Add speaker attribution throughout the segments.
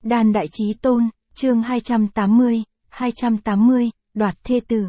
Speaker 1: Đan Đại Chí Tôn, chương 280, đoạt thê tử.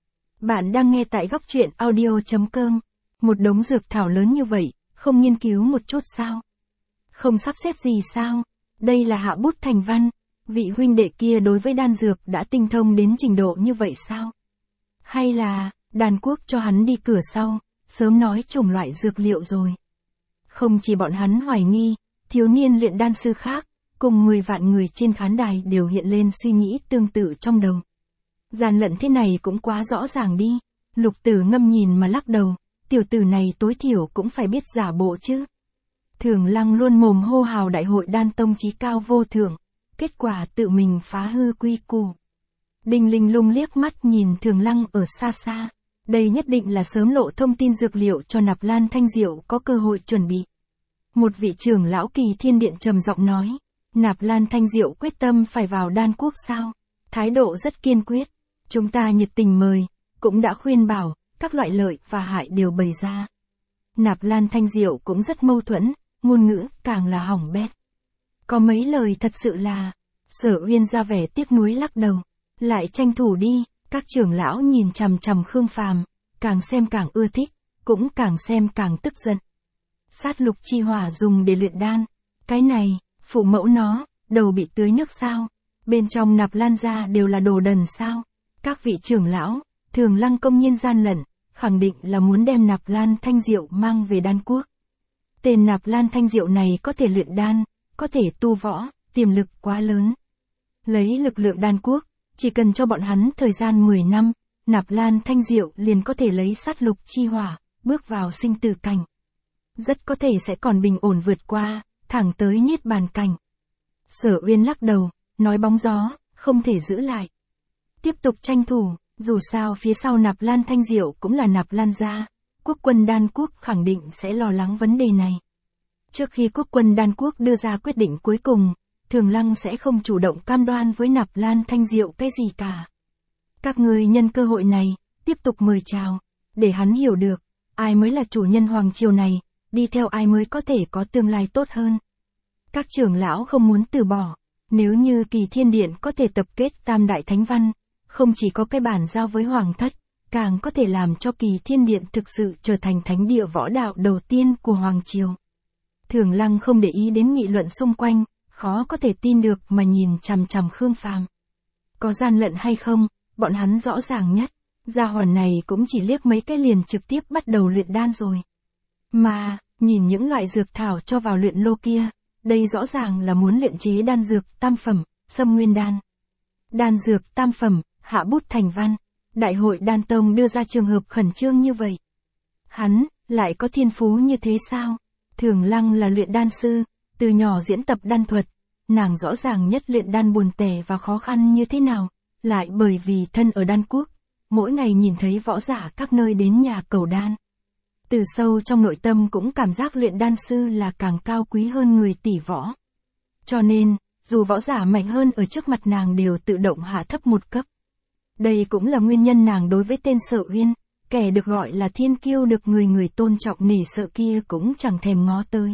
Speaker 1: Bạn đang nghe tại góc truyện audio.com. Một đống dược thảo lớn như vậy, không nghiên cứu một chút sao? Không sắp xếp gì sao? Đây là hạ bút thành văn. Vị huynh đệ kia đối với đan dược đã tinh thông đến trình độ như vậy sao? Hay là, đan quốc cho hắn đi cửa sau, sớm nói chủng loại dược liệu rồi. Không chỉ bọn hắn hoài nghi, thiếu niên luyện đan sư khác, cùng 10 vạn người trên khán đài đều hiện lên suy nghĩ tương tự trong đầu. Gian lận thế này cũng quá rõ ràng đi. Lục Tử ngâm nhìn mà lắc đầu, tiểu tử này tối thiểu cũng phải biết giả bộ chứ. Thường Lăng luôn mồm hô hào đại hội đan tông chí cao vô thượng, kết quả tự mình phá hư quy củ. Đinh Linh Lung liếc mắt nhìn Thường Lăng ở xa xa, đây nhất định là sớm lộ thông tin dược liệu cho Nạp Lan Thanh Diệu có cơ hội chuẩn bị. Một vị trưởng lão Kỳ Thiên Điện trầm giọng nói, Nạp Lan Thanh Diệu quyết tâm phải vào đan quốc sao? Thái độ rất kiên quyết, chúng ta nhiệt tình mời, cũng đã khuyên bảo, các loại lợi và hại đều bày ra. Nạp Lan Thanh Diệu cũng rất mâu thuẫn, ngôn ngữ càng là hỏng bét. Có mấy lời thật sự là, Sở Uyên ra vẻ tiếc nuối lắc đầu, lại tranh thủ đi. Các trưởng lão nhìn chằm chằm Khương Phàm, càng xem càng ưa thích, cũng càng xem càng tức giận. Sát lục chi hỏa dùng để luyện đan, cái này, phụ mẫu nó, đầu bị tưới nước sao? Bên trong Nạp Lan gia đều là đồ đần sao? Các vị trưởng lão, Thường Lăng công nhiên gian lận, khẳng định là muốn đem Nạp Lan Thanh Diệu mang về đan quốc. Tên Nạp Lan Thanh Diệu này có thể luyện đan, có thể tu võ, tiềm lực quá lớn. Lấy lực lượng đan quốc, chỉ cần cho bọn hắn thời gian 10 năm, Nạp Lan Thanh Diệu liền có thể lấy sát lục chi hỏa, bước vào sinh tử cảnh. Rất có thể sẽ còn bình ổn vượt qua, thẳng tới niết bàn cảnh. Sở Uyên lắc đầu, nói bóng gió, không thể giữ lại. Tiếp tục tranh thủ, dù sao phía sau Nạp Lan Thanh Diệu cũng là Nạp Lan gia, quốc quân đan quốc khẳng định sẽ lo lắng vấn đề này. Trước khi quốc quân đan quốc đưa ra quyết định cuối cùng, Thường Lăng sẽ không chủ động cam đoan với Nạp Lan Thanh Diệu cái gì cả. Các ngươi nhân cơ hội này, tiếp tục mời chào, để hắn hiểu được, ai mới là chủ nhân hoàng triều này, đi theo ai mới có thể có tương lai tốt hơn. Các trưởng lão không muốn từ bỏ, nếu như Kỳ Thiên Điện có thể tập kết tam đại thánh văn, không chỉ có cái bản giao với hoàng thất, càng có thể làm cho Kỳ Thiên Điện thực sự trở thành thánh địa võ đạo đầu tiên của hoàng triều. Thường Lăng không để ý đến nghị luận xung quanh, khó có thể tin được mà nhìn chằm chằm Khương Phàm. Có gian lận hay không, bọn hắn rõ ràng nhất, gia hỏa này cũng chỉ liếc mấy cái liền trực tiếp bắt đầu luyện đan rồi. Mà, nhìn những loại dược thảo cho vào luyện lô kia, đây rõ ràng là muốn luyện chế đan dược tam phẩm, Sâm Nguyên đan. Đan dược tam phẩm, hạ bút thành văn, đại hội đan tông đưa ra trường hợp khẩn trương như vậy. Hắn, lại có thiên phú như thế sao? Thường Lăng là luyện đan sư, từ nhỏ diễn tập đan thuật, nàng rõ ràng nhất luyện đan buồn tẻ và khó khăn như thế nào, lại bởi vì thân ở đan quốc, mỗi ngày nhìn thấy võ giả các nơi đến nhà cầu đan. Từ sâu trong nội tâm cũng cảm giác luyện đan sư là càng cao quý hơn người tỷ võ. Cho nên, dù võ giả mạnh hơn ở trước mặt nàng đều tự động hạ thấp một cấp. Đây cũng là nguyên nhân nàng đối với tên Sở Uyên, kẻ được gọi là thiên kiêu được người người tôn trọng nể sợ kia cũng chẳng thèm ngó tới.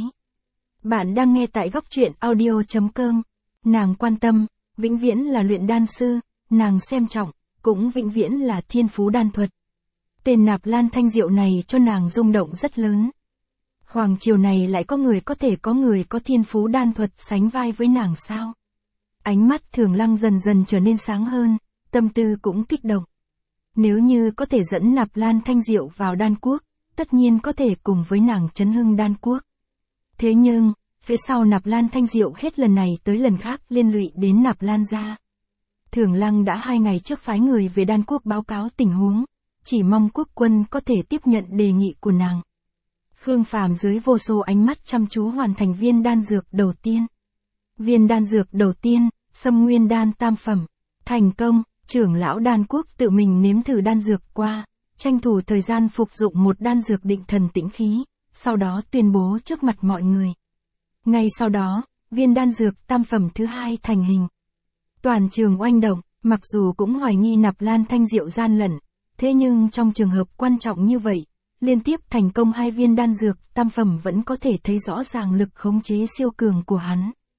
Speaker 1: Bạn đang nghe tại góc truyện audio.com. Nàng quan tâm, vĩnh viễn là luyện đan sư, nàng xem trọng, cũng vĩnh viễn là thiên phú đan thuật. Tên Nạp Lan Thanh Diệu này cho nàng rung động rất lớn. Hoàng triều này lại có người có thiên phú đan thuật sánh vai với nàng sao? Ánh mắt Thường Lăng dần dần trở nên sáng hơn, tâm tư cũng kích động. Nếu như có thể dẫn Nạp Lan Thanh Diệu vào đan quốc, tất nhiên có thể cùng với nàng chấn hưng đan quốc. Thế nhưng, phía sau Nạp Lan Thanh Diệu hết lần này tới lần khác liên lụy đến Nạp Lan gia. Thường Lăng đã 2 ngày trước phái người về đan quốc báo cáo tình huống, chỉ mong quốc quân có thể tiếp nhận đề nghị của nàng. Khương Phàm dưới vô số ánh mắt chăm chú hoàn thành viên đan dược đầu tiên. Viên đan dược đầu tiên, Sâm Nguyên đan tam phẩm, thành công, trưởng lão đan quốc tự mình nếm thử đan dược qua, tranh thủ thời gian phục dụng một đan dược định thần tĩnh khí, sau đó tuyên bố trước mặt mọi người. Ngay sau đó, viên đan dược tam phẩm thứ hai thành hình. Toàn trường oanh động, mặc dù cũng hoài nghi Nạp Lan Thanh Diệu gian lận, thế nhưng trong trường hợp quan trọng như vậy, liên tiếp thành công 2 viên đan dược tam phẩm vẫn có thể thấy rõ ràng lực khống chế siêu cường của hắn.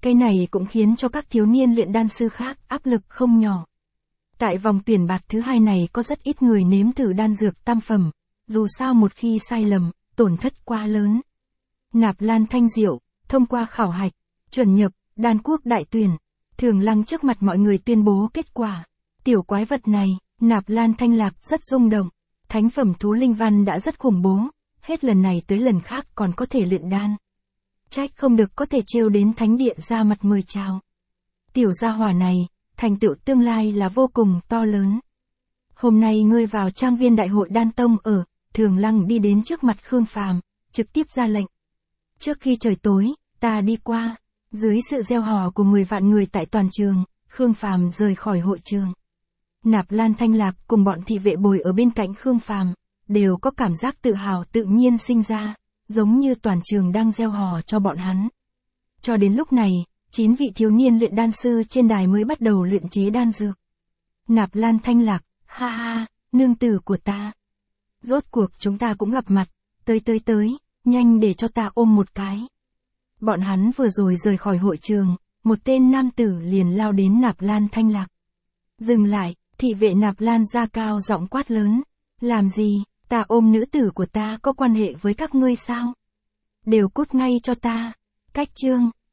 Speaker 1: Cái này cũng khiến cho các thiếu niên luyện đan sư khác áp lực không nhỏ. Tại vòng tuyển bạt thứ 2 này có rất ít người nếm thử đan dược tam phẩm, dù sao một khi sai lầm, tổn thất quá lớn. Nạp Lan Thanh Diệu, thông qua khảo hạch, chuẩn nhập, đan quốc đại tuyển, Thường Lăng trước mặt mọi người tuyên bố kết quả. Tiểu quái vật này, Nạp Lan Thanh Lạc rất rung động, thánh phẩm thú linh văn đã rất khủng bố, hết lần này tới lần khác còn có thể luyện đan. Trách không được có thể trêu đến thánh địa ra mặt mời chào. Tiểu gia hỏa này, thành tựu tương lai là vô cùng to lớn. Hôm nay ngươi vào trang viên đại hội đan tông ở, Thường Lăng đi đến trước mặt Khương Phàm, trực tiếp ra lệnh. Trước khi trời tối, ta đi qua, dưới sự reo hò của 10 vạn người tại toàn trường, Khương Phàm rời khỏi hội trường. Nạp Lan Thanh Lạc cùng bọn thị vệ bồi ở bên cạnh Khương Phàm, đều có cảm giác tự hào tự nhiên sinh ra, giống như toàn trường đang reo hò cho bọn hắn. Cho đến lúc này, 9 vị thiếu niên luyện đan sư trên đài mới bắt đầu luyện chế đan dược. Nạp Lan Thanh Lạc, ha ha, nương tử của ta. Rốt cuộc chúng ta cũng gặp mặt, tới, nhanh để cho ta ôm một cái. Bọn hắn vừa rồi rời khỏi hội trường, một tên nam tử liền lao đến Nạp Lan Thanh Lạc. Dừng lại, thị vệ Nạp Lan ra cao giọng quát lớn. Làm gì, ta ôm nữ tử của ta có quan hệ với các ngươi sao? Đều cút ngay cho ta. Cách chương,